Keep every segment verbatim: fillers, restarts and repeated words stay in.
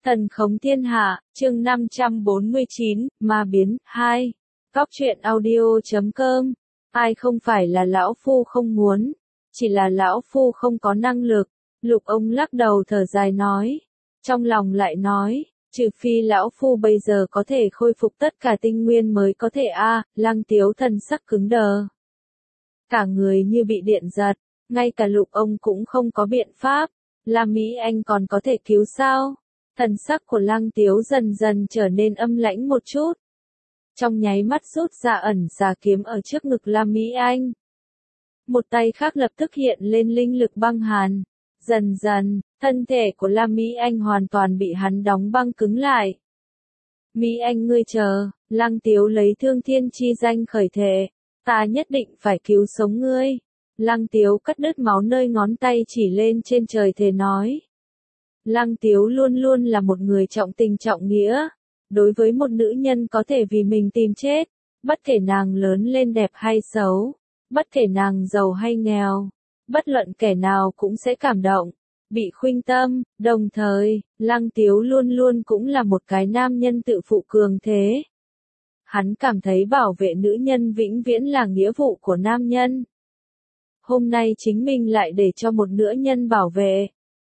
Thần khống thiên hạ, chương năm trăm bốn mươi chín, ma biến, hai. Góc truyện audio chấm com. Ai không phải là lão phu không muốn, chỉ là lão phu không có năng lực. Lục ông lắc đầu thở dài nói. Trong lòng lại nói, trừ phi lão phu bây giờ có thể khôi phục tất cả tinh nguyên mới có thể a. À, Lăng Tiếu thần sắc cứng đờ. Cả người như bị điện giật, ngay cả lục ông cũng không có biện pháp. La Mỹ Anh còn có thể cứu sao? Thần sắc của Lăng Tiếu dần dần trở nên âm lãnh một chút. Trong nháy mắt rút ra ẩn xà kiếm ở trước ngực La Mỹ Anh. Một tay khác lập tức hiện lên linh lực băng hàn. Dần dần, thân thể của La Mỹ Anh hoàn toàn bị hắn đóng băng cứng lại. Mỹ Anh ngươi chờ, Lăng Tiếu lấy thương thiên chi danh khởi thề. Ta nhất định phải cứu sống ngươi. Lăng Tiếu cắt đứt máu nơi ngón tay chỉ lên trên trời thề nói. Lăng Tiếu luôn luôn là một người trọng tình trọng nghĩa. Đối với một nữ nhân có thể vì mình tìm chết, bất kể nàng lớn lên đẹp hay xấu, bất kể nàng giàu hay nghèo, bất luận kẻ nào cũng sẽ cảm động, bị khuynh tâm. Đồng thời, Lăng Tiếu luôn luôn cũng là một cái nam nhân tự phụ cường thế. Hắn cảm thấy bảo vệ nữ nhân vĩnh viễn là nghĩa vụ của nam nhân. Hôm nay chính mình lại để cho một nữ nhân bảo vệ.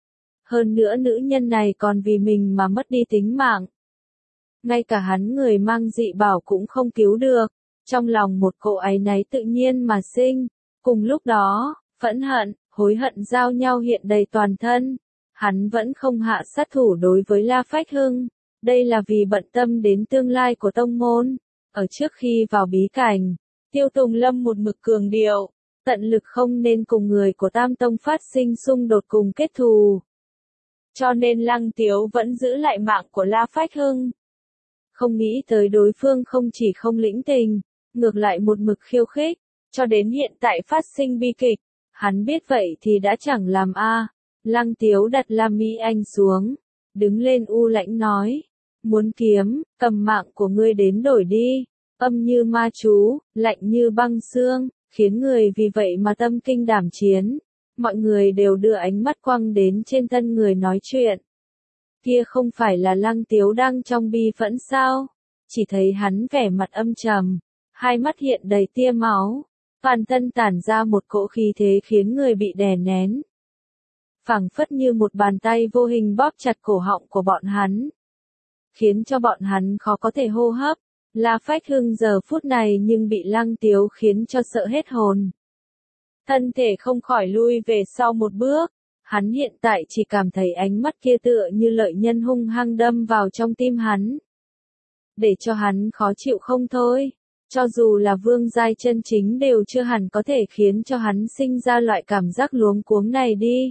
Hơn nữa nữ nhân này còn vì mình mà mất đi tính mạng. Ngay cả hắn người mang dị bảo cũng không cứu được. Trong lòng một cỗ áy náy tự nhiên mà sinh. Cùng lúc đó, phẫn hận, hối hận giao nhau hiện đầy toàn thân. Hắn vẫn không hạ sát thủ đối với La Phách Hưng. Đây là vì bận tâm đến tương lai của tông môn. Ở trước khi vào bí cảnh, Tiêu Tùng Lâm một mực cường điệu, tận lực không nên cùng người của Tam Tông phát sinh xung đột cùng kết thù. Cho nên Lăng Tiếu vẫn giữ lại mạng của La Phách Hưng. Không nghĩ tới đối phương không chỉ không lĩnh tình, ngược lại một mực khiêu khích, cho đến hiện tại phát sinh bi kịch. Hắn biết vậy thì đã chẳng làm a. À. Lăng Tiếu đặt La Mỹ Anh xuống, đứng lên u lãnh nói, muốn kiếm, cầm mạng của ngươi đến đổi đi. Âm như ma chú, lạnh như băng xương, khiến người vì vậy mà tâm kinh đảm chiến. Mọi người đều đưa ánh mắt quăng đến trên thân người nói chuyện. Kia không phải là Lăng Tiếu đang trong bi phẫn sao? Chỉ thấy hắn vẻ mặt âm trầm, hai mắt hiện đầy tia máu, toàn thân tản ra một cỗ khí thế khiến người bị đè nén. Phảng phất như một bàn tay vô hình bóp chặt cổ họng của bọn hắn, khiến cho bọn hắn khó có thể hô hấp. La Phách Hưng giờ phút này nhưng bị Lăng Tiếu khiến cho sợ hết hồn. Thân thể không khỏi lui về sau một bước, hắn hiện tại chỉ cảm thấy ánh mắt kia tựa như lợi nhân hung hăng đâm vào trong tim hắn. Để cho hắn khó chịu không thôi, cho dù là vương giai chân chính đều chưa hẳn có thể khiến cho hắn sinh ra loại cảm giác luống cuống này đi.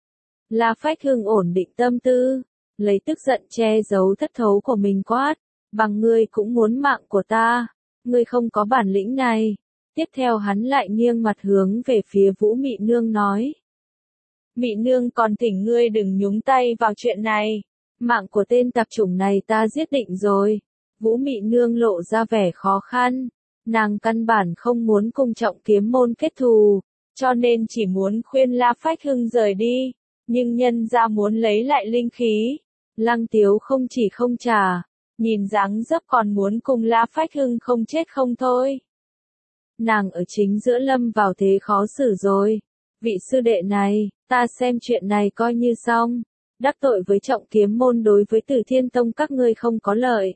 La Phách Hưng ổn định tâm tư, lấy tức giận che giấu thất thố của mình quát, bằng ngươi cũng muốn mạng của ta, ngươi không có bản lĩnh này. Tiếp theo hắn lại nghiêng mặt hướng về phía Vũ Mị Nương nói. Mị Nương còn thỉnh ngươi đừng nhúng tay vào chuyện này. Mạng của tên tạp chủng này ta giết định rồi. Vũ Mị Nương lộ ra vẻ khó khăn. Nàng căn bản không muốn cùng Trọng Kiếm môn kết thù, cho nên chỉ muốn khuyên La Phách Hưng rời đi. Nhưng nhân ra muốn lấy lại linh khí. Lăng Tiếu không chỉ không trả, nhìn dáng dấp còn muốn cùng La Phách Hưng không chết không thôi. Nàng ở chính giữa lâm vào thế khó xử rồi. Vị sư đệ này, ta xem chuyện này coi như xong. Đắc tội với Trọng Kiếm môn đối với Tử Thiên Tông các ngươi không có lợi.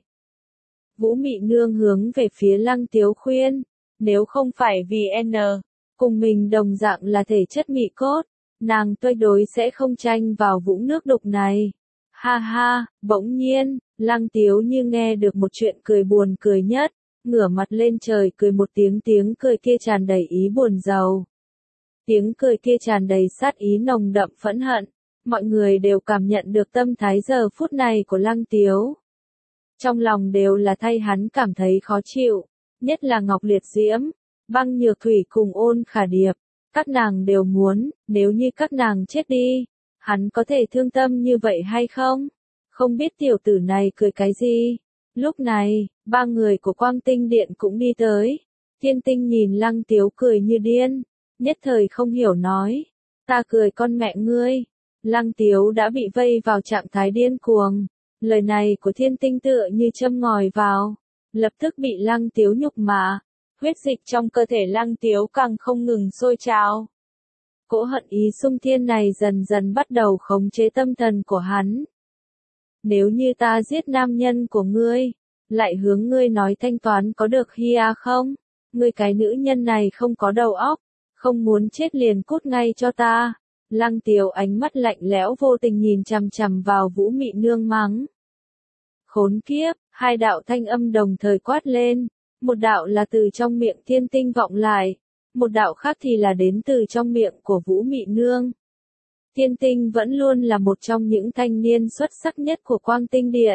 Vũ Mị Nương hướng về phía Lăng Tiếu khuyên. Nếu không phải vì N, cùng mình đồng dạng là thể chất mị cốt, nàng tuyệt đối sẽ không tranh vào vũng nước đục này. Ha ha, bỗng nhiên, Lăng Tiếu như nghe được một chuyện cười buồn cười nhất. Ngửa mặt lên trời cười một tiếng, tiếng cười kia tràn đầy ý buồn rầu. Tiếng cười kia tràn đầy sát ý nồng đậm phẫn hận. Mọi người đều cảm nhận được tâm thái giờ phút này của Lăng Tiếu. Trong lòng đều là thay hắn cảm thấy khó chịu. Nhất là Ngọc Liệt Diễm, Băng Nhược Thủy cùng Ôn Khả Điệp. Các nàng đều muốn, nếu như các nàng chết đi, hắn có thể thương tâm như vậy hay không? Không biết tiểu tử này cười cái gì? Lúc này, ba người của Quang Tinh Điện cũng đi tới. Thiên Tinh nhìn Lăng Tiếu cười như điên, nhất thời không hiểu nói. Ta cười con mẹ ngươi. Lăng Tiếu đã bị vây vào trạng thái điên cuồng. Lời này của Thiên Tinh tựa như châm ngòi vào, lập tức bị Lăng Tiếu nhục mạ, huyết dịch trong cơ thể Lăng Tiếu càng không ngừng sôi trào. Cỗ hận ý xung thiên này dần dần bắt đầu khống chế tâm thần của hắn. Nếu như ta giết nam nhân của ngươi, lại hướng ngươi nói thanh toán có được hi à không? Ngươi cái nữ nhân này không có đầu óc, không muốn chết liền cút ngay cho ta. Lăng Tiếu ánh mắt lạnh lẽo vô tình nhìn chằm chằm vào Vũ Mị Nương mắng. Khốn kiếp, hai đạo thanh âm đồng thời quát lên, một đạo là từ trong miệng Thiên Tinh vọng lại, một đạo khác thì là đến từ trong miệng của Vũ Mị Nương. Thiên Tinh vẫn luôn là một trong những thanh niên xuất sắc nhất của Quang Tinh Điện.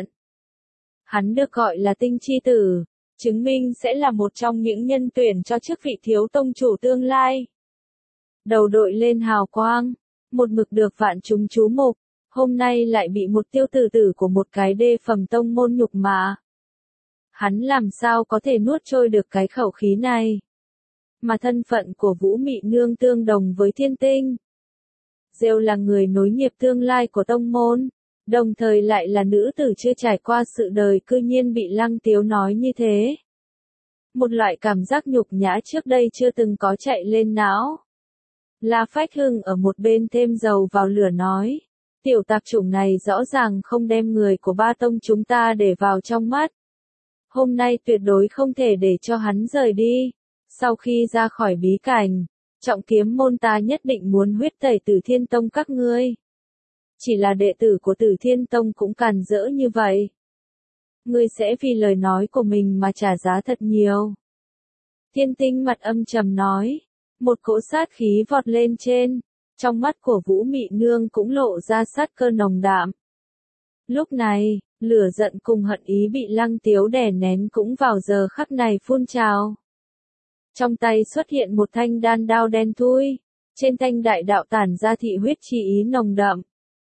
Hắn được gọi là Tinh Chi Tử, chứng minh sẽ là một trong những nhân tuyển cho chức vị thiếu tông chủ tương lai. Đầu đội lên hào quang, một mực được vạn chúng chú mục, hôm nay lại bị một tiêu tử tử của một cái đê phẩm tông môn nhục mạ. Hắn làm sao có thể nuốt trôi được cái khẩu khí này? Mà thân phận của Vũ Mị Nương tương đồng với Thiên Tinh. Diêu là người nối nghiệp tương lai của tông môn, đồng thời lại là nữ tử chưa trải qua sự đời cư nhiên bị Lăng Tiếu nói như thế. Một loại cảm giác nhục nhã trước đây chưa từng có chạy lên não. La Phách Hưng ở một bên thêm dầu vào lửa nói, tiểu tạp chủng này rõ ràng không đem người của ba tông chúng ta để vào trong mắt. Hôm nay tuyệt đối không thể để cho hắn rời đi. Sau khi ra khỏi bí cảnh, Trọng Kiếm môn ta nhất định muốn huyết tẩy Tử Thiên Tông các ngươi. Chỉ là đệ tử của Tử Thiên Tông cũng càn rỡ như vậy. Ngươi sẽ vì lời nói của mình mà trả giá thật nhiều. Thiên Tinh mặt âm trầm nói, một cỗ sát khí vọt lên trên, trong mắt của Vũ Mị Nương cũng lộ ra sát cơ nồng đạm. Lúc này, lửa giận cùng hận ý bị Lăng Tiếu đè nén cũng vào giờ khắc này phun trào. Trong tay xuất hiện một thanh đan đao đen thui, trên thanh đại đạo tản ra thị huyết chi ý nồng đậm.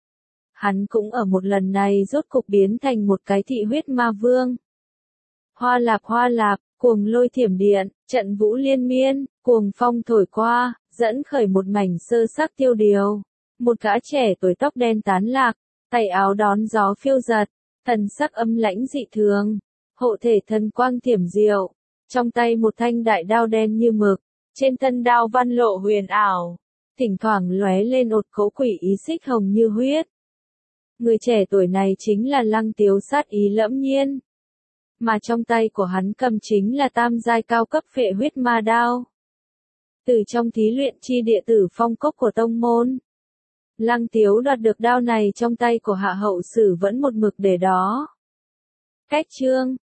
Hắn cũng ở một lần này rốt cục biến thành một cái thị huyết ma vương. Hoa lạp hoa lạp, cuồng lôi thiểm điện, trận vũ liên miên, cuồng phong thổi qua, dẫn khởi một mảnh sơ sắc tiêu điều. Một gã trẻ tuổi tóc đen tán lạc, tay áo đón gió phiêu giật, thần sắc âm lãnh dị thường, hộ thể thần quang thiểm diệu. Trong tay một thanh đại đao đen như mực, trên thân đao văn lộ huyền ảo, thỉnh thoảng lóe lên ột cấu quỷ ý xích hồng như huyết. Người trẻ tuổi này chính là Lăng Tiếu sát ý lẫm nhiên. Mà trong tay của hắn cầm chính là tam giai cao cấp phệ huyết ma đao. Từ trong thí luyện chi địa tử phong cốc của tông môn, Lăng Tiếu đoạt được đao này trong tay của Hạ Hậu Sử vẫn một mực để đó. Cách chương